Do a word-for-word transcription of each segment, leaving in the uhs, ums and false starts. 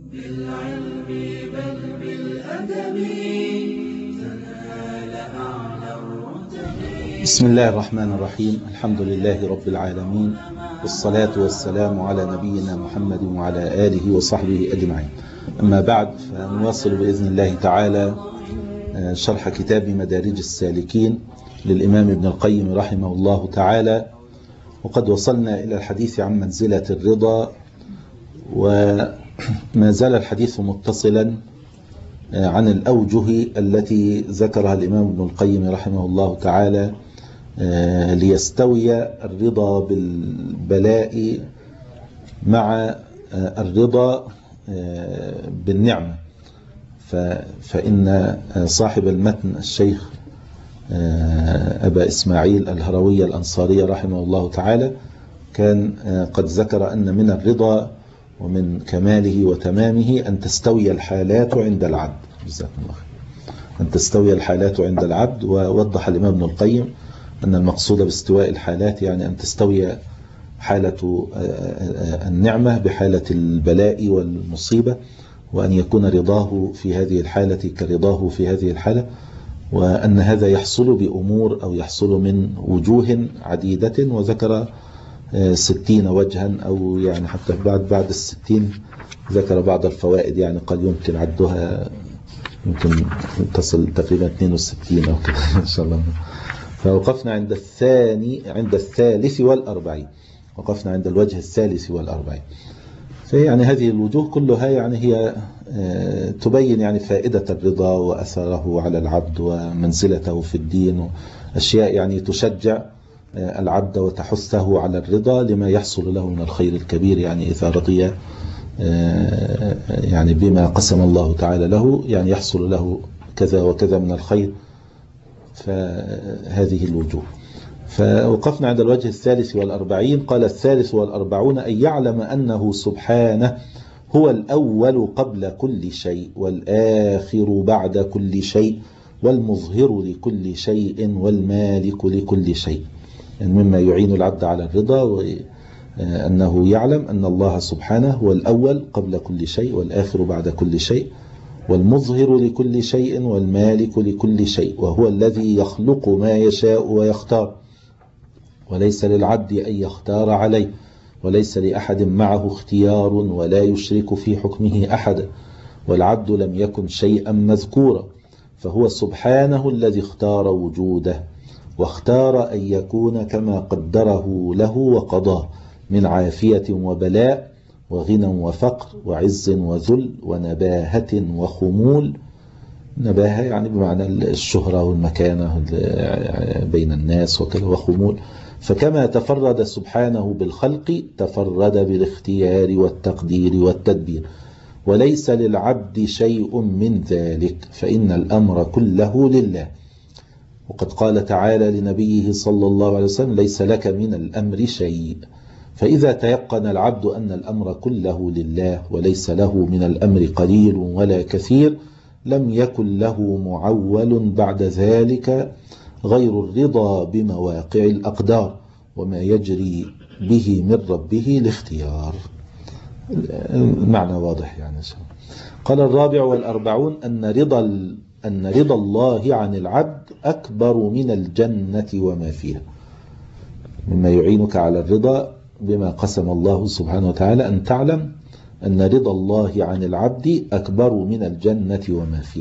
بالعلم بل بالأدب تنال أعلى الرتب. بسم الله الرحمن الرحيم. الحمد لله رب العالمين، والصلاة والسلام على نبينا محمد وعلى آله وصحبه أجمعين. أما بعد، فنواصل بإذن الله تعالى شرح كتاب مدارج السالكين للإمام ابن القيم رحمه الله تعالى، وقد وصلنا إلى الحديث عن منزلة الرضا، وما زال الحديث متصلا عن الأوجه التي ذكرها الإمام ابن القيم رحمه الله تعالى ليستوي الرضا بالبلاء مع الرضا بالنعمة. فإن صاحب المتن الشيخ أبا إسماعيل الهروي الأنصاري رحمه الله تعالى كان قد ذكر أن من الرضا ومن كماله وتمامه أن تستوي الحالات عند العبد. جزاكم الله خير. أن تستوي الحالات عند العبد، ووضح الإمام ابن القيم أن المقصود باستواء الحالات يعني أن تستوي حالة النعمة بحالة البلاء والمصيبة، وأن يكون رضاه في هذه الحالة كرضاه في هذه الحالة، وأن هذا يحصل بأمور أو يحصل من وجوه عديدة، وذكر ستين وجها، أو يعني حتى بعد بعد الستين ذكر بعض الفوائد، يعني قد يمكن عدها، يمكن تصل تقريبا اثنين وستين أو كده إن شاء الله. فوقفنا عند الثاني عند الثالث والأربعين وقفنا عند الوجه الثالث والأربعين. فيعني هذه الوجوه كلها يعني هي تبين يعني فائدة الرضا وأثره على العبد ومنزلته في الدين، وأشياء يعني تشجع العبد وتحثه على الرضا لما يحصل له من الخير الكبير، يعني إذا رضي يعني بما قسم الله تعالى له، يعني يحصل له كذا وكذا من الخير. فهذه الوجوه. فوقفنا عند الوجه الثالث والأربعين. قال: الثالث والأربعون أن يعلم أنه سبحانه هو الأول قبل كل شيء، والآخر بعد كل شيء، والمظهر لكل شيء، والمالك لكل شيء. يعني مما يعين العبد على الرضا، وأنه يعلم أن الله سبحانه هو الأول قبل كل شيء، والآخر بعد كل شيء، والمظهر لكل شيء، والمالك لكل شيء، وهو الذي يخلق ما يشاء ويختار، وليس للعبد أن يختار عليه، وليس لأحد معه اختيار، ولا يشرك في حكمه أحد، والعبد لم يكن شيئا مذكورا، فهو سبحانه الذي اختار وجوده، واختار أن يكون كما قدره له وقضاه من عافية وبلاء، وغنى وفقر، وعز وذل، ونباهة وخمول. نباهة يعني بمعنى الشهرة والمكانة بين الناس وكذا، وخمول. فكما تفرد سبحانه بالخلق تفرد بالاختيار والتقدير والتدبير، وليس للعبد شيء من ذلك، فإن الأمر كله لله. وقد قال تعالى لنبيه صلى الله عليه وسلم: ليس لك من الأمر شيء. فإذا تيقن العبد أن الأمر كله لله، وليس له من الأمر قليل ولا كثير، لم يكن له معول بعد ذلك غير الرضا بمواقع الأقدار، وما يجري به من ربه الاختيار. المعنى واضح يعني. قال: الرابع والأربعون أن رضا أن رضا الله عن العبد أكبر من الجنة وما فيها. مما يعينك على الرضا بما قسم الله سبحانه وتعالى أن تعلم أن رضا الله عن العبد أكبر من الجنة وما فيها،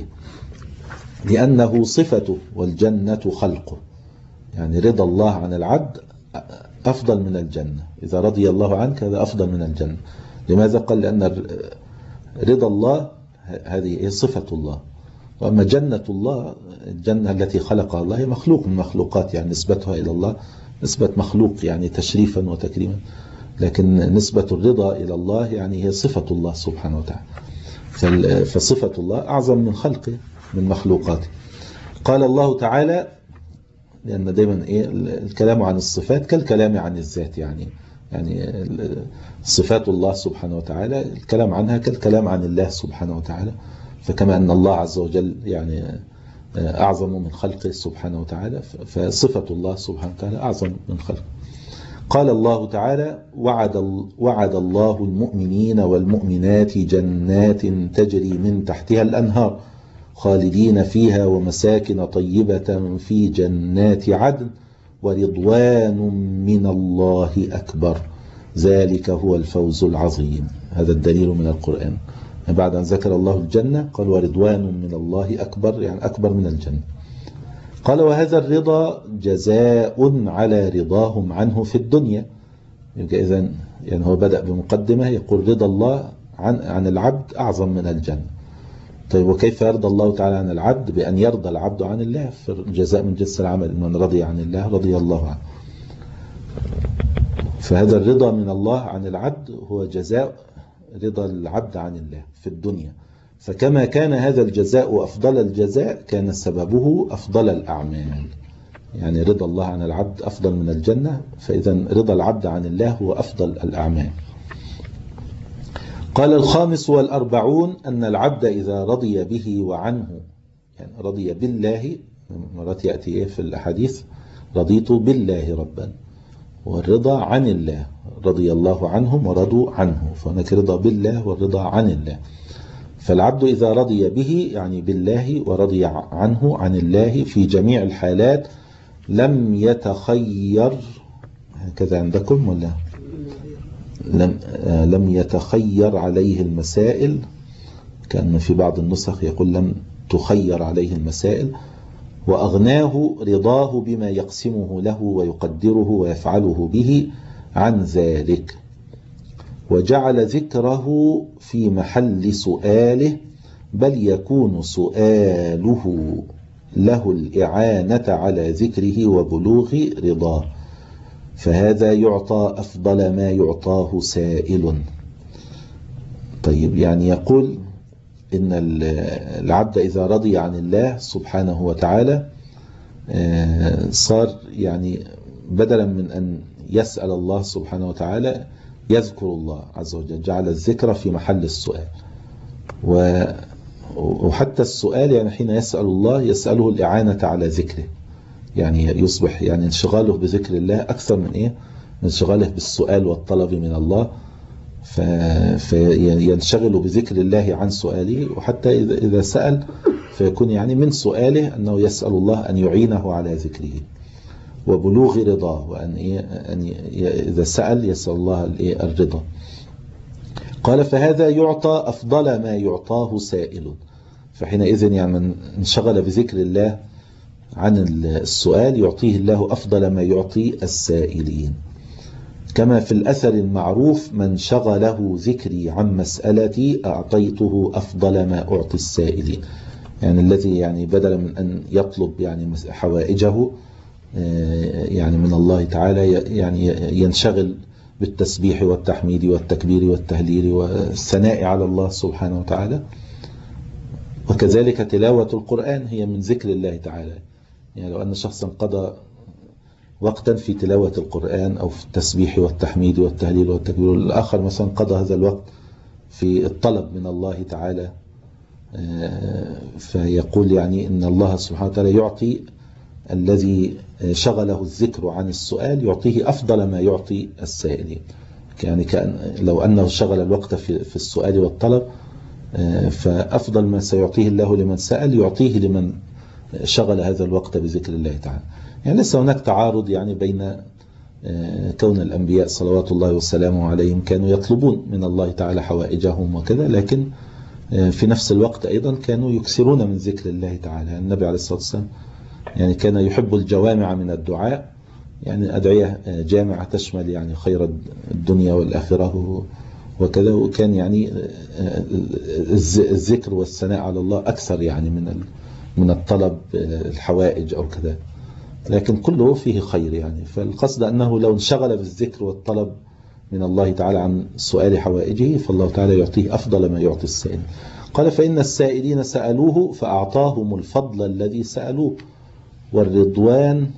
لأنه صفته، والجنة خلقه. يعني رضا الله عن العبد أفضل من الجنة. إذا رضي الله عنك هذا أفضل من الجنة. لماذا؟ قال: لأن رضا الله هذه هي صفة الله، وأما جنة الله، الجنة التي خلقها الله، هي مخلوق من مخلوقات، يعني نسبتها إلى الله نسبة مخلوق، يعني تشريفا وتكريما. لكن نسبة الرضا إلى الله يعني هي صفة الله سبحانه وتعالى. فصفة الله أعظم من خلقه من مخلوقاته. قال الله تعالى، لأن دايما إيه الكلام عن الصفات كالكلام عن الذات، يعني يعني صفات الله سبحانه وتعالى الكلام عنها كالكلام عن الله سبحانه وتعالى. فكما أن الله عز وجل يعني أعظم من خلقه سبحانه وتعالى، فصفة الله سبحانه وتعالى أعظم من خلقه. قال الله تعالى: وعد, وعد الله المؤمنين والمؤمنات جنات تجري من تحتها الأنهار خالدين فيها ومساكن طيبة في جنات عدن ورضوان من الله أكبر ذلك هو الفوز العظيم. هذا الدليل من القرآن. بعد أن ذكر الله الجنة قال: ورضوان من الله أكبر، يعني أكبر من الجنة. قال: وهذا الرضا جزاء على رضاهم عنه في الدنيا. يبقى إذن يعني هو بدأ بمقدمة يقول رضا الله عن, عن العبد أعظم من الجنة. طيب وكيف يرضى الله تعالى عن العبد؟ بأن يرضى العبد عن الله، فالجزاء من جنس العمل، من رضي عن الله رضي الله عنه. فهذا الرضا من الله عن العبد هو جزاء رضا العبد عن الله في الدنيا. فكما كان هذا الجزاء أفضل الجزاء كان سببه أفضل الأعمال. يعني رضا الله عن العبد أفضل من الجنة، فإذا رضا العبد عن الله هو أفضل الأعمال. قال: الخامس والأربعون أن العبد إذا رضي به وعنه، يعني رضي بالله، مرات يأتي في الأحاديث رضيت بالله ربا، والرضا عن الله رضي الله عنهم ورضوا عنه، فهناك رضا بالله والرضا عن الله. فالعبد إذا رضي به يعني بالله ورضي عنه عن الله في جميع الحالات لم يتخير، هكذا عندكم ولا لم, لم يتخير عليه المسائل، كان في بعض النسخ يقول لم تخير عليه المسائل، وأغناه رضاه بما يقسمه له ويقدره ويفعله به عن ذلك، وجعل ذكره في محل سؤاله، بل يكون سؤاله له الإعانة على ذكره وبلوغ رضاه، فهذا يعطى أفضل ما يعطاه سائل. طيب يعني يقول إن العبد إذا رضي عن الله سبحانه وتعالى صار يعني بدلا من أن يسأل الله سبحانه وتعالى يذكر الله عز وجل، جعل الذكر في محل السؤال. وحتى السؤال يعني حين يسأل الله يسأله الإعانة على ذكره، يعني يصبح يعني انشغاله بذكر الله أكثر من إيه؟ من انشغاله بالسؤال والطلب من الله، فينشغل بذكر الله عن سؤاله. وحتى إذا سأل فيكون يعني من سؤاله أنه يسأل الله أن يعينه على ذكره وبلوغ رضاه، وأن إيه أن إذا سأل يسأل الله الرضا. قال: فهذا يعطى أفضل ما يعطاه سائل، فحينئذ يعني من انشغل بذكر الله عن السؤال يعطيه الله أفضل ما يعطي السائلين. كما في الأثر المعروف: من شغله ذكري عن مسألتي أعطيته أفضل ما أعطي السائلين. يعني الذي يعني بدلا من أن يطلب يعني حوائجه يعني من الله تعالى يعني ينشغل بالتسبيح والتحميد والتكبير والتهليل والثناء على الله سبحانه وتعالى. وكذلك تلاوة القرآن هي من ذكر الله تعالى. يعني لو أن شخصا قضى وقتا في تلاوة القرآن أو في التسبيح والتحميد والتهليل والتكبير، الآخر مثلا قضى هذا الوقت في الطلب من الله تعالى، فيقول يعني إن الله سبحانه وتعالى يعطي الذي شغله الذكر عن السؤال يعطيه أفضل ما يعطي السائلين. يعني كأن لو أنه شغل الوقت في, في السؤال والطلب، فأفضل ما سيعطيه الله لمن سأل يعطيه لمن شغل هذا الوقت بذكر الله تعالى. يعني لسه هناك تعارض يعني بين كون الأنبياء صلوات الله وسلامه عليهم كانوا يطلبون من الله تعالى حوائجهم وكذا، لكن في نفس الوقت أيضا كانوا يكثرون من ذكر الله تعالى. النبي عليه الصلاة والسلام يعني كان يحب الجوامع من الدعاء، يعني أدعية جامعة تشمل يعني خير الدنيا والآخرة وكذا، وكان يعني الذكر والثناء على الله أكثر يعني من من الطلب الحوائج أو كذا، لكن كله فيه خير يعني. فالقصد أنه لو انشغل بالذكر والطلب من الله تعالى عن سؤال حوائجه فالله تعالى يعطيه أفضل ما يعطي السائل. قال: فإن السائلين سألوه فأعطاهم الفضل الذي سألوه، والرضوان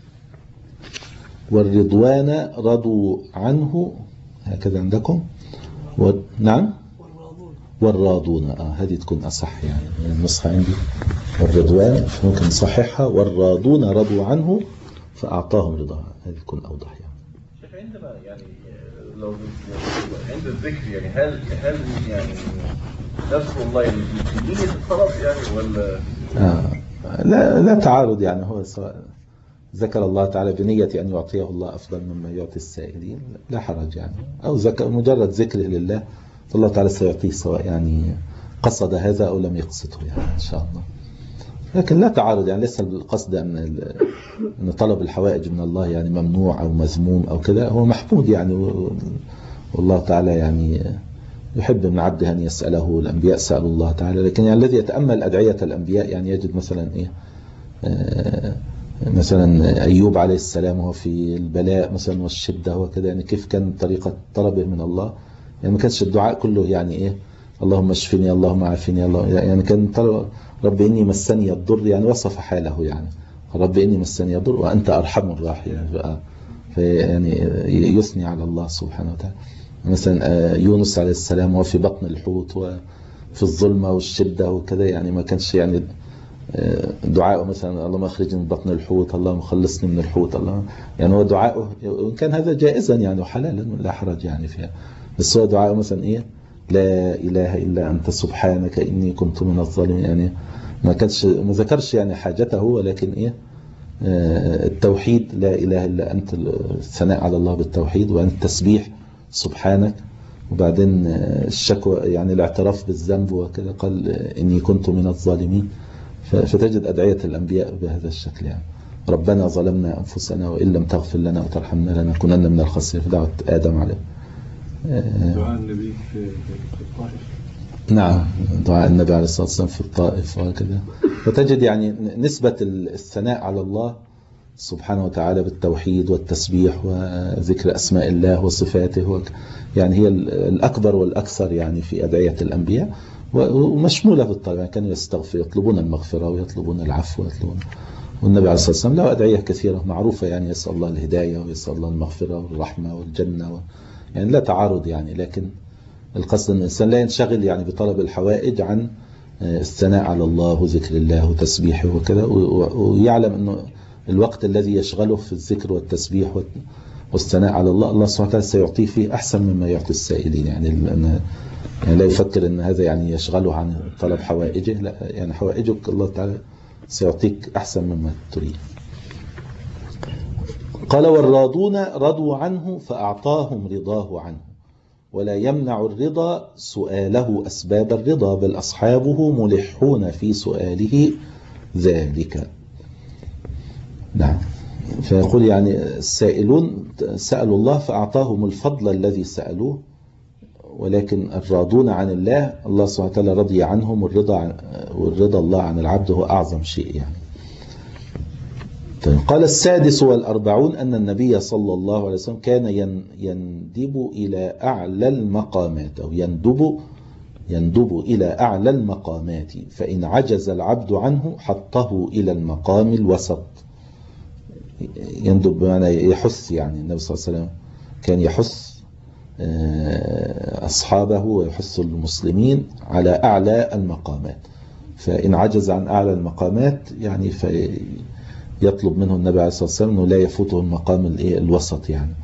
والرضوان رضوا عنه، هكذا عندكم و... نعم والراضون، آه هذه تكون أصح يعني من النسخة عندي، والرضوان ممكن نصححها، والراضون رضوا عنه فأعطاهم رضاه، هذه تكون أوضح يعني. عندما يعني لو يعني عند الذكر يعني هل هل يعني نذكر الله يعني في نية الطلب يعني ولا آه. لا لا تعارض يعني، هو سواء ذكر الله تعالى بنية أن يعطيه الله أفضل مما يعطي السائلين لا حرج يعني، أو ذكر مجرد ذكره لله فالله تعالى سيعطيه سواء يعني قصد هذا أو لم يقصده يعني إن شاء الله. لكن لا تعارض يعني، ليس القصد أن أن طلب الحوائج من الله يعني ممنوع أو مذموم أو كذا، هو محمود يعني، والله تعالى يعني يحب من عبده أن يسأله، الأنبياء سألوا الله تعالى. لكن يعني الذي يتأمل أدعية الأنبياء يعني يجد مثلا إيه آه مثلا أيوب عليه السلام وهو في البلاء مثلا والشدة وكذا، يعني كيف كان طريقة طلبه من الله، يعني ما كانش الدعاء كله يعني إيه اللهم اشفني اللهم عافني الله، يعني كان طلب رب إني مسني الضر، يعني وصف حاله يعني رب إني مسني الضر وأنت أرحم الراحمين يعني, يعني يثني على الله سبحانه وتعالى. مثلا يونس عليه السلام وهو في بطن الحوت وفي الظلمة والشدة وكذا، يعني ما كانش يعني دعاءه مثلا اللهم اخرجني من بطن الحوت اللهم خلصني من الحوت الله، يعني هو دعاءه وإن كان هذا جائزا يعني وحلالا لا حرج يعني فيها، بس هو دعاءه مثلا إيه لا إله إلا أنت سبحانك إني كنت من الظالمين، يعني ما كانش ما ذكرش يعني حاجته، ولكن إيه التوحيد لا إله إلا أنت، الثناء على الله بالتوحيد، وأن التسبيح سبحانك، وبعدين الشكوى يعني الاعتراف بالذنب وكذا قال إني كنت من الظالمين. فتجد أدعية الأنبياء بهذا الشكل يعني ربنا ظلمنا أنفسنا وإن لم تغفر لنا وترحمنا لنكونن من الخاسرين، في دعوة آدم عليه. دعاء النبي في الطائف، نعم دعاء النبي عليه الصلاة والسلام في الطائف وكذا. فتجد يعني نسبة الثناء على الله سبحانه وتعالى بالتوحيد والتسبيح وذكر أسماء الله وصفاته يعني هي الأكبر والأكثر يعني في أدعية الأنبياء، ومشمولة بالطبع يعني كانوا يستغفر يطلبون المغفرة ويطلبون العفو ويطلبون، والنبي عليه الصلاة والسلام له أدعية كثيرة معروفة يعني يسأل الله الهداية ويسأل الله المغفرة والرحمة والجنة و... يعني لا تعارض يعني، لكن القصد أن الإنسان لا ينشغل يعني بطلب الحوائج عن الثناء على الله وذكر الله وتسبيحه وكذا، ويعلم أنه الوقت الذي يشغله في الذكر والتسبيح والثناء على الله الله سبحانه وتعالى سيعطيه فيه أحسن مما يعطي السائلين يعني, يعني لا يفكر أن هذا يعني يشغله عن طلب حوائجه، لا يعني حوائجك الله تعالى سيعطيك أحسن مما تريد. قال والراضون رضوا عنه فأعطاهم رضاه عنه ولا يمنع الرضا سؤاله أسباب الرضا بل أصحابه ملحون في سؤاله ذلك. نعم. فيقول يعني السائلون سألوا الله فأعطاهم الفضل الذي سألوه، ولكن الراضون عن الله الله سبحانه وتعالى رضي عنهم، والرضا والرضا الله عن العبد هو أعظم شيء يعني. قال السادس والأربعون أن النبي صلى الله عليه وسلم كان يندب إلى أعلى المقامات أو يندب يندب إلى أعلى المقامات، فإن عجز العبد عنه حطه إلى المقام الوسط. يندب بمعنى يحث يعني، النبي صلى الله عليه وسلم كان يحث أصحابه ويحث المسلمين على أعلى المقامات، فإن عجز عن أعلى المقامات يعني فيطلب منه النبي عليه الصلاة والسلام أنه لا يفوته المقام الوسط يعني.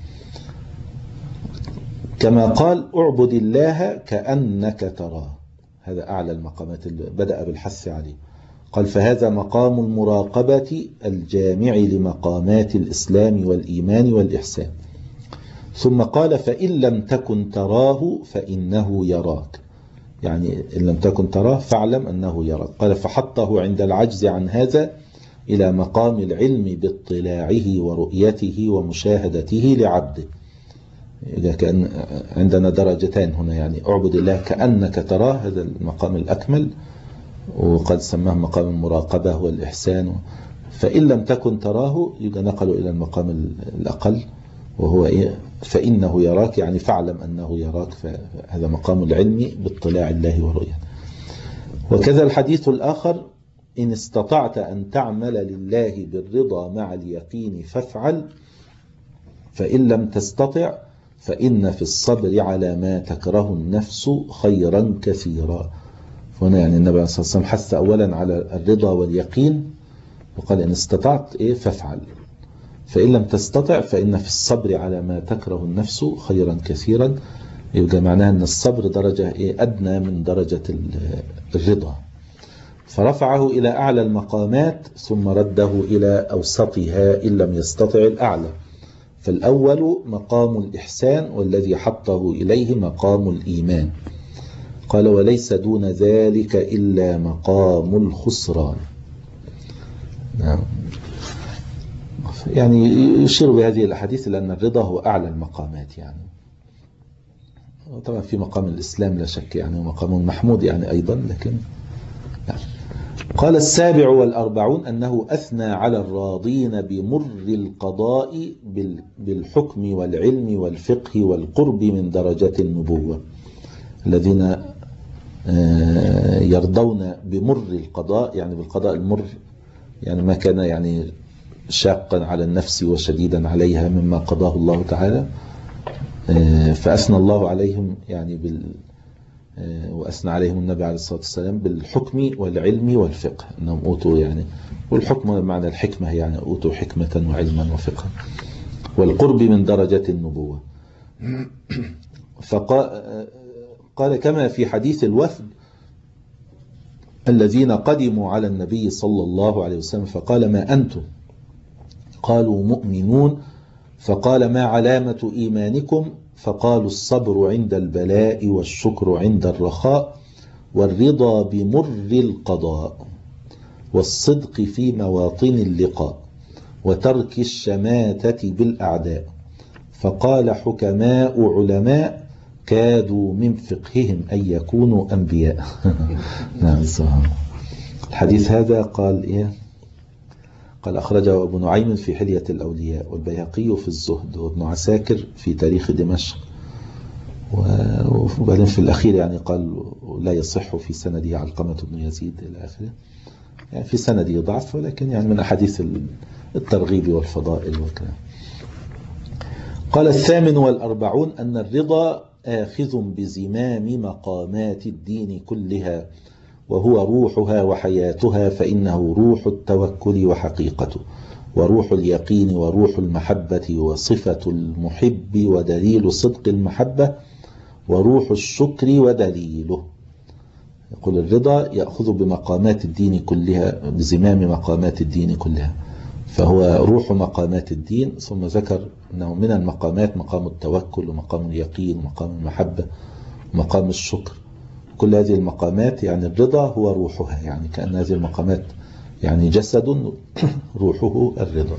كما قال اعبد الله كأنك تراه، هذا أعلى المقامات اللي بدأ بالحث عليه. قال فهذا مقام المراقبة الجامع لمقامات الإسلام والإيمان والإحسان. ثم قال فإن لم تكن تراه فإنه يراك، يعني إن لم تكن تراه فاعلم أنه يراك. قال فحطه عند العجز عن هذا إلى مقام العلم باطلاعه ورؤيته ومشاهدته لعبده. إذا كان عندنا درجتان هنا، يعني اعبد الله كأنك تراه، هذا المقام الأكمل وقد سماه مقام المراقبة والإحسان. فإن لم تكن تراه يبقى نقله إلى المقام الأقل وهو إيه؟ فإنه يراك، يعني فاعلم أنه يراك، فهذا مقام العلم باطلاع الله ورؤيته. وكذا الحديث الآخر إن استطعت أن تعمل لله بالرضا مع اليقين فافعل، فإن لم تستطع فإن في الصبر على ما تكره النفس خيرا كثيرا. هنا يعني النبي صلى الله عليه وسلم حث أولا على الرضا واليقين، وقال إن استطعت إيه فافعل، فإن لم تستطع فإن في الصبر على ما تكره النفس خيرا كثيرا. يبقى معناها أن الصبر درجة أدنى من درجة الرضا. فرفعه إلى أعلى المقامات ثم رده إلى أوسطها إن لم يستطع الأعلى. فالأول مقام الإحسان والذي حطه إليه مقام الإيمان. قال وليس دون ذلك إلا مقام الخسران. نعم. يعني يشير بهذه الأحاديث لأن الرضا هو أعلى المقامات يعني. طبعا في مقام الإسلام لا شك يعني ومقام محمود يعني أيضا لكن يعني. قال السابع والأربعون أنه أثنى على الراضين بمر القضاء بالحكم والعلم والفقه والقرب من درجة النبوة. الذين يرضون بمر القضاء يعني بالقضاء المر يعني ما كان يعني شاقا على النفس وشديدا عليها مما قضاه الله تعالى. فأثنى الله عليهم يعني بال وأثنى عليهم النبي عليه الصلاة والسلام بالحكم والعلم والفقه أنهم أوتوا يعني والحكم معنى الحكمة يعني أوتوا حكمة وعلما وفقها والقرب من درجة النبوة. فقال كما في حديث الوفد الذين قدموا على النبي صلى الله عليه وسلم فقال ما أنتم؟ قالوا مؤمنون. فقال ما علامة إيمانكم؟ فقالوا الصبر عند البلاء والشكر عند الرخاء والرضا بمر القضاء والصدق في مواطن اللقاء وترك الشماتة بالأعداء. فقال حكماء علماء كادوا من فقههم أن يكونوا أنبياء. نعم. الحديث هذا قال إيه؟ قال أخرجه أبو نعيم في حلية الأولياء والبيهقي في الزهد وابن عساكر في تاريخ دمشق. وبعدين في الأخير يعني قال لا يصح في سنده علقمة بن يزيد إلى آخره. يعني في سنده ضعف ولكن يعني من أحاديث الترغيب والفضائل والكلام. قال الثامن والأربعون أن الرضا آخذ بزمام مقامات الدين كلها وهو روحها وحياتها فإنه روح التوكل وحقيقته وروح اليقين وروح المحبة وصفة المحب ودليل صدق المحبة وروح الشكر ودليله. يقول الرضا يأخذ بمقامات الدين كلها بزمام مقامات الدين كلها فهو روح مقامات الدين. ثم ذكر أنه من المقامات مقام التوكل ومقام اليقين ومقام المحبة ومقام الشكر. كل هذه المقامات يعني الرضا هو روحها يعني كأن هذه المقامات يعني جسد روحه الرضا.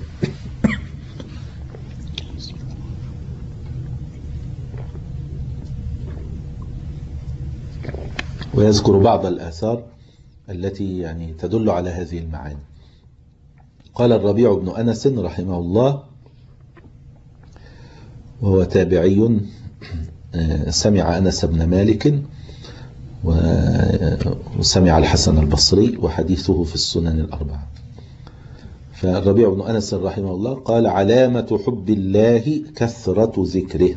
ويذكر بعض الآثار التي يعني تدل على هذه المعاني. قال الربيع بن أنس رحمه الله وهو تابعي سمع أنس بن مالك وسمع الحسن البصري وحديثه في السنن الأربعة. فالربيع بن أنس رحمه الله قال علامة حب الله كثرة ذكره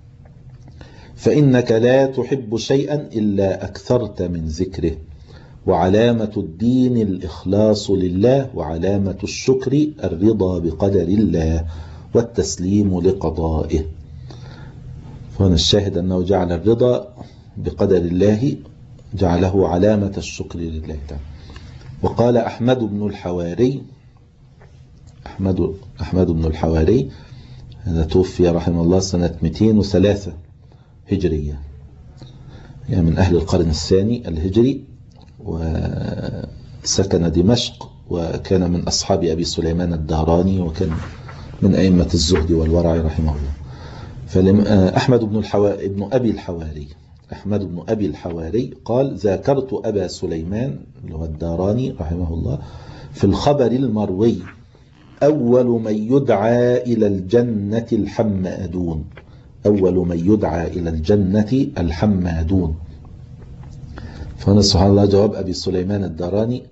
فإنك لا تحب شيئا إلا أكثرت من ذكره وعلامة الدين الإخلاص لله وعلامة الشكر الرضا بقدر الله والتسليم لقضائه. فهنا الشاهد أنه جعل الرضا بقدر الله جعله علامة الشكر لله تعالى. وقال أحمد بن الحواري أحمد, أحمد بن الحواري هذا توفي رحمه الله سنة مئتين وثلاثة هجرية يعني من أهل القرن الثاني الهجري وسكن دمشق وكان من أصحاب أبي سليمان الدهراني وكان من أئمة الزهد والورع رحمه الله. فأحمد بن, الحوا... ابن أبي الحواري أحمد بن أبي الحواري قال ذاكرت أبا سليمان اللي هو الداراني رحمه الله في الخبر المروي أول من يدعى إلى الجنة الحمادون أول من يدعى إلى الجنة الحمادون. فهنا سبحان الله جواب أبي سليمان الداراني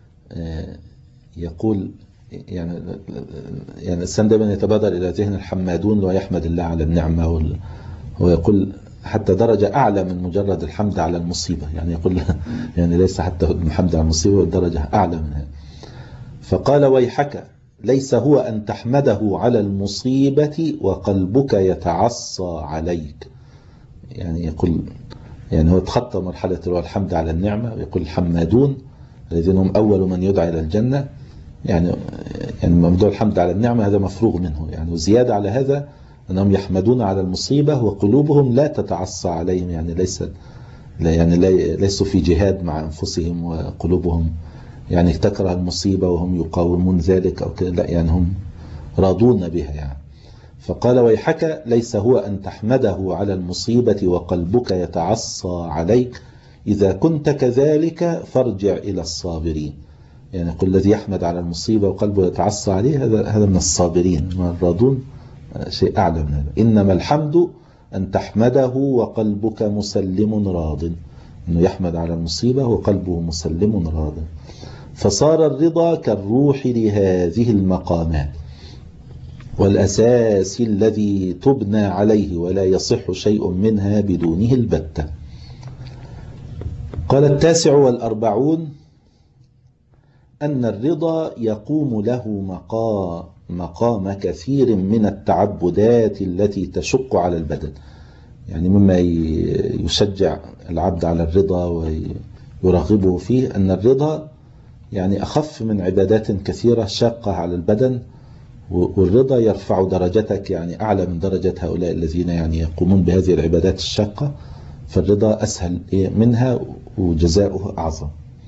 يقول يعني يعني الإنسان دائما يتبادر إلى ذهن الحمادون ويحمد الله على النعمة وال... هو يقول حتى درجة أعلى من مجرد الحمد على المصيبة يعني يقول يعني ليس حتى الحمد على المصيبة درجة أعلى منها. فقال ويحك ليس هو أن تحمده على المصيبة وقلبك يتعصى عليك. يعني يقول يعني هو تخطى مرحلة الحمد على النعمة، ويقول الحمادون الذين هم أول من يدعى إلى الجنة. يعني يعني موضوع الحمد على النعمة هذا مفروغ منه يعني، وزيادة على هذا أنهم يحمدون على المصيبة وقلوبهم لا تتعصى عليهم، يعني ليس يعني ليسوا في جهاد مع أنفسهم وقلوبهم يعني تكره المصيبة وهم يقاومون ذلك أو كده، لا يعني هم راضون بها يعني. فقال ويحك ليس هو أن تحمده على المصيبة وقلبك يتعصى عليك، إذا كنت كذلك فارجع إلى الصابرين. يعني قل الذي يحمد على المصيبة وقلبه يتعصى عليه هذا هذا من الصابرين، من الراضون شيء أعلى من هذا. إنما الحمد أن تحمده وقلبك مسلم راض، أنه يحمد على المصيبة وقلبه مسلم راض. فصار الرضا كالروح لهذه المقامات والأساس الذي تبنى عليه، ولا يصح شيء منها بدونه البتة. قال التاسع والأربعون أن الرضا يقوم له مقام, مقام كثير من التعبدات التي تشق على البدن. يعني مما يشجع العبد على الرضا ويرغبه فيه أن الرضا يعني أخف من عبادات كثيرة شاقة على البدن، والرضا يرفع درجتك يعني أعلى من درجة هؤلاء الذين يعني يقومون بهذه العبادات الشاقة، فالرضا أسهل منها وجزاؤه أعظم.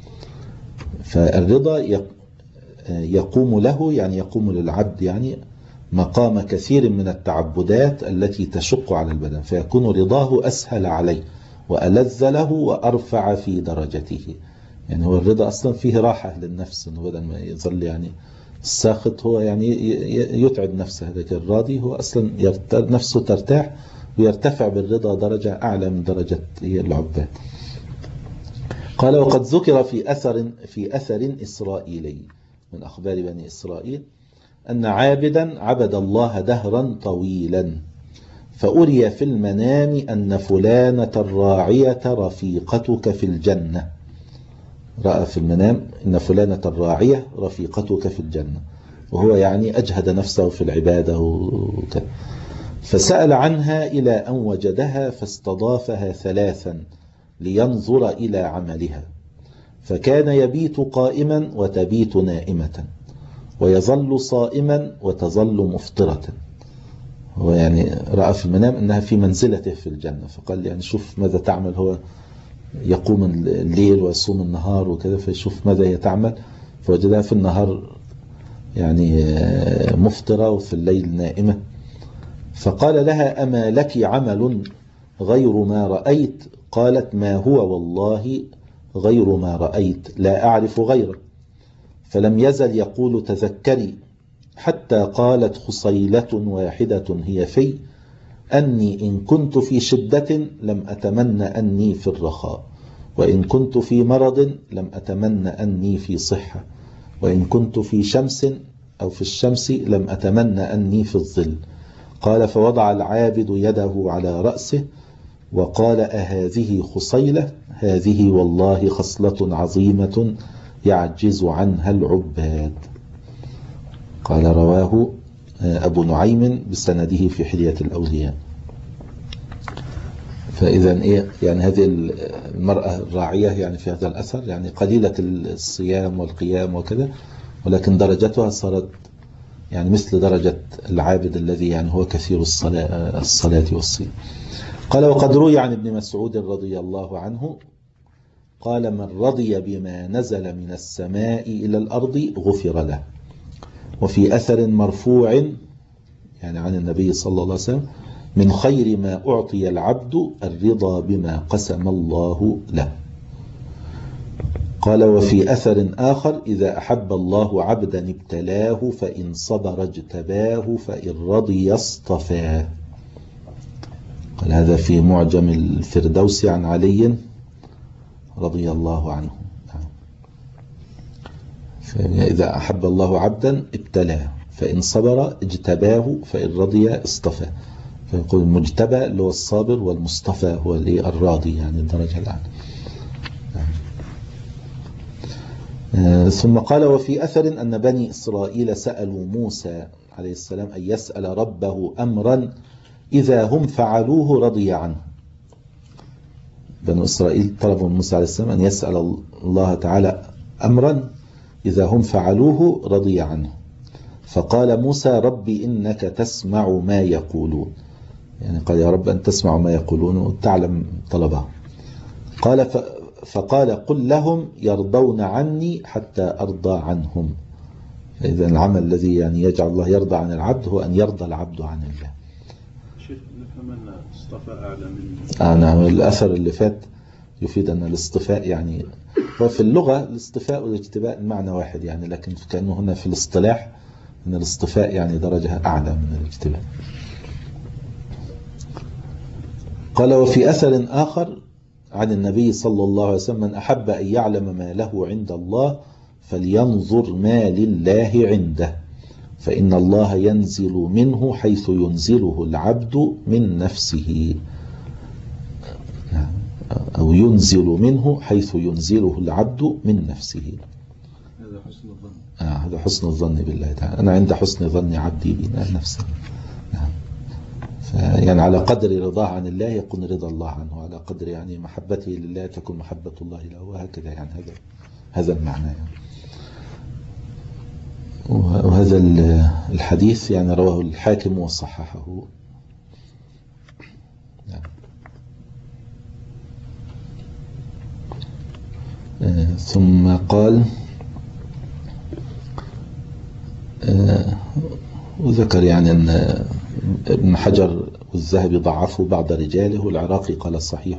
فالرضا يقوم له يعني يقوم للعبد يعني مقام كثير من التعبدات التي تشق على البدن، فيكون رضاه أسهل عليه وألذ له وأرفع في درجته. يعني هو الرضا أصلا فيه راحة للنفس، إنه بدل ما يظل يعني الساخط هو يعني يتعب نفسه، لكن الراضي هو أصلا نفسه ترتاح ويرتفع بالرضا درجة أعلى من درجة العباد. قال وقد ذكر في أثر في أثر إسرائيلي من أخبار بني إسرائيل أن عابدا عبد الله دهرا طويلا، فأري في المنام أن فلانة الراعية رفيقتك في الجنة. رأى في المنام أن فلانة الراعية رفيقتك في الجنة، وهو يعني أجهد نفسه في العبادة وكذا. فسأل عنها إلى أن وجدها فاستضافها ثلاثا لينظر إلى عملها، فكان يبيت قائما وتبيت نائمة، ويظل صائما وتظل مفطرة. هو يعني رأى في المنام أنها في منزلته في الجنة، فقال يعني شوف ماذا تعمل. هو يقوم الليل ويصوم النهار وكذا، فيشوف ماذا هي تعمل، فوجدها في النهار يعني مفطرة وفي الليل نائمة. فقال لها أما لك عمل غير ما رأيت؟ قالت ما هو والله غير ما رأيت، لا أعرف غيره. فلم يزل يقول تذكري، حتى قالت خصيلة واحدة هي في أني إن كنت في شدة لم أتمنى أني في الرخاء، وإن كنت في مرض لم أتمنى أني في صحة، وإن كنت في شمس أو في الشمس لم أتمنى أني في الظل. قال فوضع العابد يده على رأسه وقال أهذه خصيلة؟ هذه والله خصلة عظيمة يعجز عنها العباد. قال رواه أبو نعيم بسنده في حلية الأولياء. فإذا إيه يعني هذه المرأة الراعية يعني في هذا الأثر يعني قليلة الصيام والقيام وكذا، ولكن درجتها صارت يعني مثل درجة العابد الذي يعني هو كثير الصلاة, الصلاة والصيام. قال وقد روي عن ابن مسعود رضي الله عنه قال من رضي بما نزل من السماء إلى الأرض غفر له. وفي أثر مرفوع يعني عن النبي صلى الله عليه وسلم من خير ما أعطي العبد الرضا بما قسم الله له. قال وفي أثر آخر إذا أحب الله عبدا ابتلاه فإن صبر اجتباه فإن رضي اصطفاه. قال هذا في معجم الفردوس عن علي رضي الله عنه. فإذا أحب الله عبدا ابتلاه فإن صبر اجتباه فإن رضي اصطفاه. فيقول المجتبى اللي هو الصابر، والمصطفى هو الراضي يعني الدرجة الأعلى. ثم قال وفي أثر أن بني إسرائيل سألوا موسى عليه السلام أن يسأل ربه أمرا إذا هم فعلوه رضي عنه. بنو إسرائيل طلبوا من موسى عليه السلام أن يسأل الله تعالى أمرا إذا هم فعلوه رضي عنه، فقال موسى ربي إنك تسمع ما يقولون، يعني قال يا رب أن تسمع ما يقولون وتعلم طلبه. قال فقال قل لهم يرضون عني حتى أرضى عنهم. إذا العمل الذي يعني يجعل الله يرضى عن العبد هو أن يرضى العبد عن الله. شيخ نفهم أن الاصطفاء أعلى من آه نعم، الأثر اللي فات يفيد أن الاصطفاء يعني وفي اللغة الاصطفاء والاجتباء المعنى واحد يعني، لكن كأنه هنا في الاصطلاح أن الاصطفاء يعني درجة أعلى من الاجتباء. قال وفي أثر آخر عن النبي صلى الله عليه وسلم من أحب أن يعلم ما له عند الله فلينظر ما لله عنده فإن الله ينزل منه حيث ينزله العبد من نفسه، أو ينزل منه حيث ينزله العبد من نفسه. هذا حسن الظن. آه هذا حسن الظن بالله تعالى. أنا عند حسن ظن عبدي بي نفسه. نعم. يعني على قدر رضاه عن الله يكون رضا الله عنه، على قدر يعني محبته لله تكون محبة الله له، وهكذا يعني هذا هذا المعنى يعني. وهذا الحديث يعني رواه الحاكم وصححه. نعم. ثم قال وذكر يعني أن ابن حجر والذهبي ضعفوا بعض رجاله، والعراقي قال صحيح.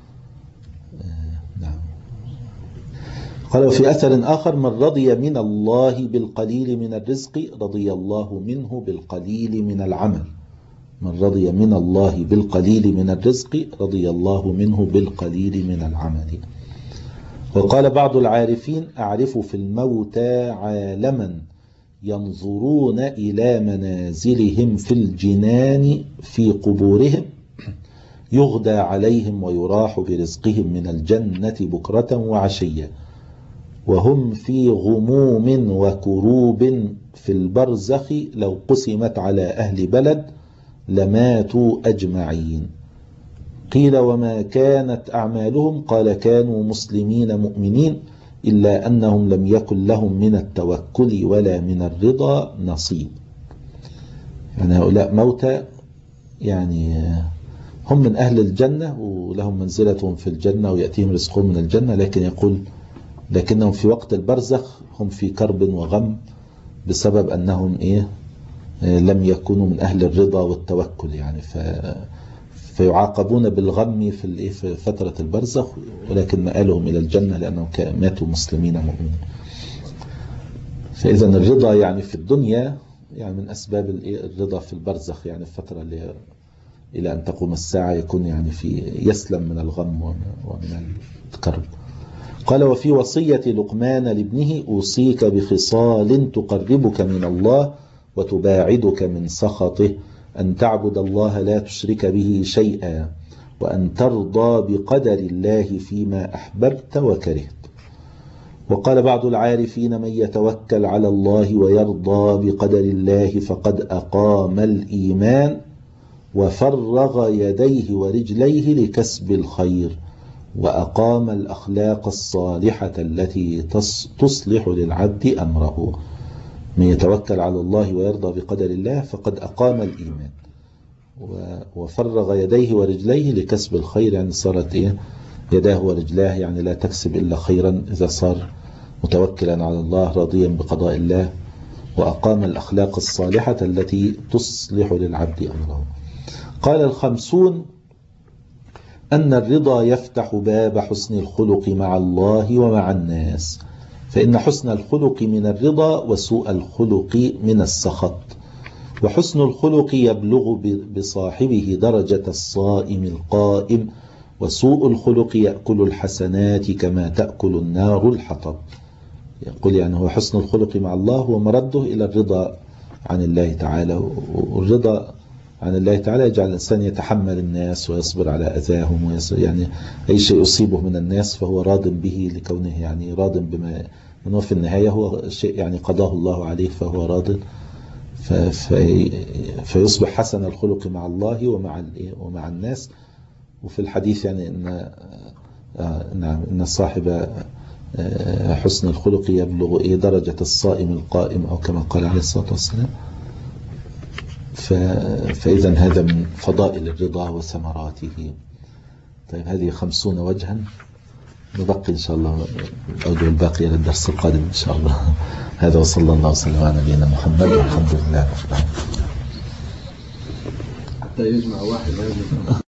نعم. قال وفي أثر آخر من رضي من الله بالقليل من الرزق رضي الله منه بالقليل من العمل. من رضي من الله بالقليل من الرزق رضي الله منه بالقليل من العمل. وقال بعض العارفين أعرف في الموتى عالما ينظرون إلى منازلهم في الجنان في قبورهم يغدى عليهم ويراح برزقهم من الجنة بكرة وعشية وهم في غموم وكروب في البرزخ لو قسمت على أهل بلد لماتوا أجمعين. قيل وما كانت أعمالهم؟ قال كانوا مسلمين مؤمنين إلا أنهم لم يكن لهم من التوكل ولا من الرضا نصيب. يعني هؤلاء موتى يعني هم من أهل الجنة ولهم منزلتهم في الجنة ويأتيهم رزقهم من الجنة، لكن يقول لكنهم في وقت البرزخ هم في كرب وغم بسبب أنهم إيه لم يكونوا من أهل الرضا والتوكل يعني، ف فيعاقبون بالغم في في فترة البرزخ، ولكن مآلهم إلى الجنة لأنهم ماتوا مسلمين مؤمنين. فإذا الرضا يعني في الدنيا يعني من أسباب الرضا في البرزخ، يعني الفترة اللي إلى أن تقوم الساعة يكون يعني في يسلم من الغم ومن الكرب. قال وفي وصية لقمان لابنه أوصيك بخصال تقربك من الله وتباعدك من سخطه، أن تعبد الله لا تشرك به شيئا وأن ترضى بقدر الله فيما أحببت وكرهت. وقال بعض العارفين من يتوكل على الله ويرضى بقدر الله فقد أقام الإيمان وفرغ يديه ورجليه لكسب الخير وأقام الأخلاق الصالحة التي تصلح للعبد أمره. من يتوكل على الله ويرضى بقدر الله فقد أقام الإيمان وفرغ يديه ورجليه لكسب الخير، يعني صارت إيه يداه ورجلاه يعني لا تكسب إلا خيرا إذا صار متوكلا على الله راضيا بقضاء الله، وأقام الأخلاق الصالحة التي تصلح للعبد أمره. قال الخمسون أن الرضا يفتح باب حسن الخلق مع الله ومع الناس، فإن حسن الخلق من الرضا وسوء الخلق من السخط، وحسن الخلق يبلغ بصاحبه درجة الصائم القائم، وسوء الخلق يأكل الحسنات كما تأكل النار الحطب. يقول يعني هو حسن الخلق مع الله هو مرده إلى الرضا عن الله تعالى، والرضا عن الله تعالى يجعل الإنسان يتحمل الناس ويصبر على أذاهم، يعني أي شيء يصيبه من الناس فهو راض به لكونه يعني راض بما أنه في النهاية هو شيء يعني قضاه الله عليه فهو راض، ف- في فيصبح حسن الخلق مع الله ومع ال- ومع الناس. وفي الحديث يعني أن آه، نعم أن صاحب آه، حسن الخلق يبلغ إيه درجة الصائم القائم أو كما قال عليه الصلاة والسلام. ف- فإذا هذا من فضائل الرضا وثمراته. طيب هذه خمسون وجها، نبقي إن شاء الله الأوجه الباقية للدرس القادم إن شاء الله. هذا وصلى الله وسلم على نبينا محمد والحمد لله رب العالمين. حتى يجمع واحد هذا